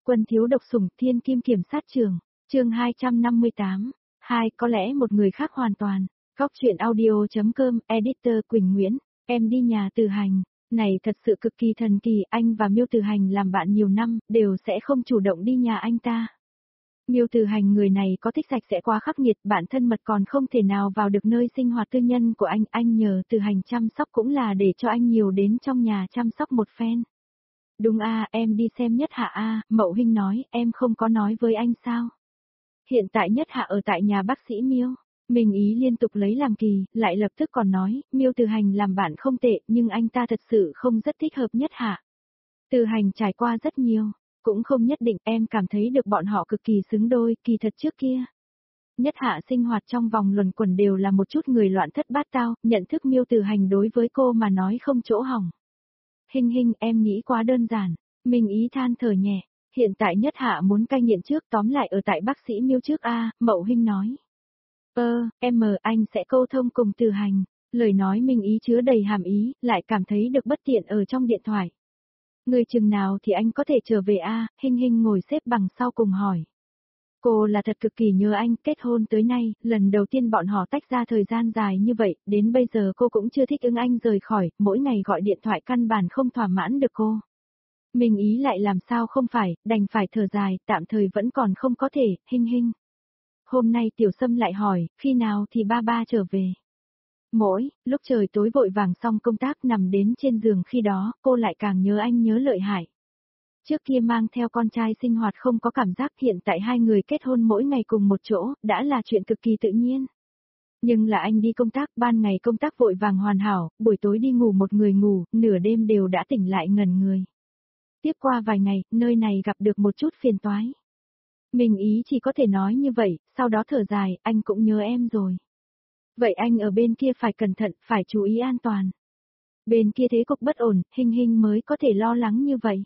Quân thiếu độc sủng thiên kim kiểm sát trường, chương 258, có lẽ một người khác hoàn toàn. Góc truyện audio.com, editor Quỳnh Nguyễn, em đi nhà Từ Hành, này thật sự cực kỳ thần kỳ, anh và Miêu Từ Hành làm bạn nhiều năm, đều sẽ không chủ động đi nhà anh ta. Miêu Từ Hành người này có thích sạch sẽ quá khắc nghiệt, bạn thân mật còn không thể nào vào được nơi sinh hoạt tư nhân của anh nhờ Từ Hành chăm sóc cũng là để cho anh nhiều đến trong nhà chăm sóc một phen. Đúng em đi xem Nhất Hạ Mậu Hinh nói, em không có nói với anh sao. Hiện tại Nhất Hạ ở tại nhà bác sĩ Miêu. Mình ý liên tục lấy làm kỳ, lại lập tức còn nói, Miêu Từ Hành làm bạn không tệ, nhưng anh ta thật sự không rất thích hợp Nhất Hạ. Từ Hành trải qua rất nhiều, cũng không nhất định, em cảm thấy được bọn họ cực kỳ xứng đôi, kỳ thật trước kia. Nhất Hạ sinh hoạt trong vòng luẩn quẩn đều là một chút người loạn thất bát tao, nhận thức Miêu Từ Hành đối với cô mà nói không chỗ hỏng. Hinh, em nghĩ quá đơn giản, mình ý than thở nhẹ, hiện tại Nhất Hạ muốn cai nghiện trước, tóm lại ở tại bác sĩ Miêu trước Mậu Hinh nói. Anh sẽ câu thông cùng Từ Hành, lời nói mình ý chứa đầy hàm ý, lại cảm thấy được bất tiện ở trong điện thoại. Người chừng nào thì anh có thể trở về Hinh ngồi xếp bằng sau cùng hỏi. Cô là thật cực kỳ nhớ anh, kết hôn tới nay, lần đầu tiên bọn họ tách ra thời gian dài như vậy, đến bây giờ cô cũng chưa thích ứng anh rời khỏi, mỗi ngày gọi điện thoại căn bản không thỏa mãn được cô. Mình ý lại làm sao không phải, đành phải thở dài, tạm thời vẫn còn không có thể, Hinh. Hôm nay Tiểu Sâm lại hỏi, khi nào thì ba trở về. Mỗi, lúc trời tối vội vàng xong công tác nằm đến trên giường khi đó, cô lại càng nhớ anh nhớ lợi hại. Trước kia mang theo con trai sinh hoạt không có cảm giác, hiện tại hai người kết hôn mỗi ngày cùng một chỗ, đã là chuyện cực kỳ tự nhiên. Nhưng là anh đi công tác, ban ngày công tác vội vàng hoàn hảo, buổi tối đi ngủ một người ngủ, nửa đêm đều đã tỉnh lại ngẩn người. Tiếp qua vài ngày, nơi này gặp được một chút phiền toái. Mình ý chỉ có thể nói như vậy, sau đó thở dài, anh cũng nhớ em rồi. Vậy anh ở bên kia phải cẩn thận, phải chú ý an toàn. Bên kia thế cục bất ổn, Hinh mới có thể lo lắng như vậy.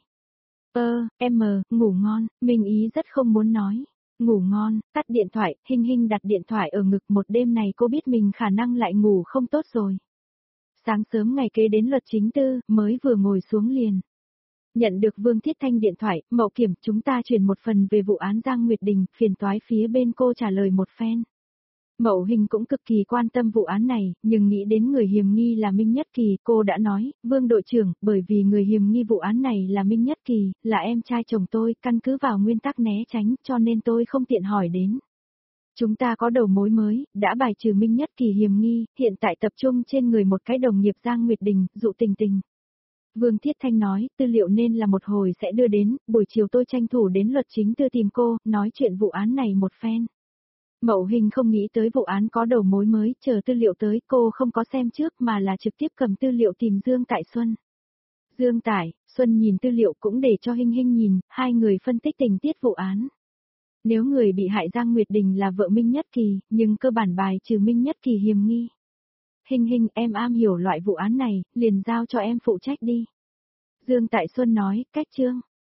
Ngủ ngon, mình ý rất không muốn nói. Ngủ ngon, tắt điện thoại, Hinh đặt điện thoại ở ngực, một đêm này cô biết mình khả năng lại ngủ không tốt rồi. Sáng sớm ngày kế đến luật chính tư, mới vừa ngồi xuống liền. Nhận được Vương Thiết Thanh điện thoại, Mậu Kiểm, chúng ta chuyển một phần về vụ án Giang Nguyệt Đình, phiền toái phía bên cô trả lời một phen. Mậu Hinh cũng cực kỳ quan tâm vụ án này, nhưng nghĩ đến người hiểm nghi là Minh Nhất Kỳ, cô đã nói, Vương đội trưởng, bởi vì người hiểm nghi vụ án này là Minh Nhất Kỳ, là em trai chồng tôi, căn cứ vào nguyên tắc né tránh, cho nên tôi không tiện hỏi đến. Chúng ta có đầu mối mới, đã bài trừ Minh Nhất Kỳ hiểm nghi, hiện tại tập trung trên người một cái đồng nghiệp Giang Nguyệt Đình, Dụ Tình. Vương Thiết Thanh nói, tư liệu nên là một hồi sẽ đưa đến, buổi chiều tôi tranh thủ đến luật chính tư tìm cô, nói chuyện vụ án này một phen. Mậu Hinh không nghĩ tới vụ án có đầu mối mới, chờ tư liệu tới, cô không có xem trước mà là trực tiếp cầm tư liệu tìm Dương Tại Xuân. Dương Tại, Xuân nhìn tư liệu cũng để cho Hinh nhìn, hai người phân tích tình tiết vụ án. Nếu người bị hại Giang Nguyệt Đình là vợ Minh Nhất Kỳ, nhưng cơ bản bài trừ Minh Nhất Kỳ hiểm nghi. Hinh, em am hiểu loại vụ án này, liền giao cho em phụ trách đi. Dương Tại Xuân nói, cách chương.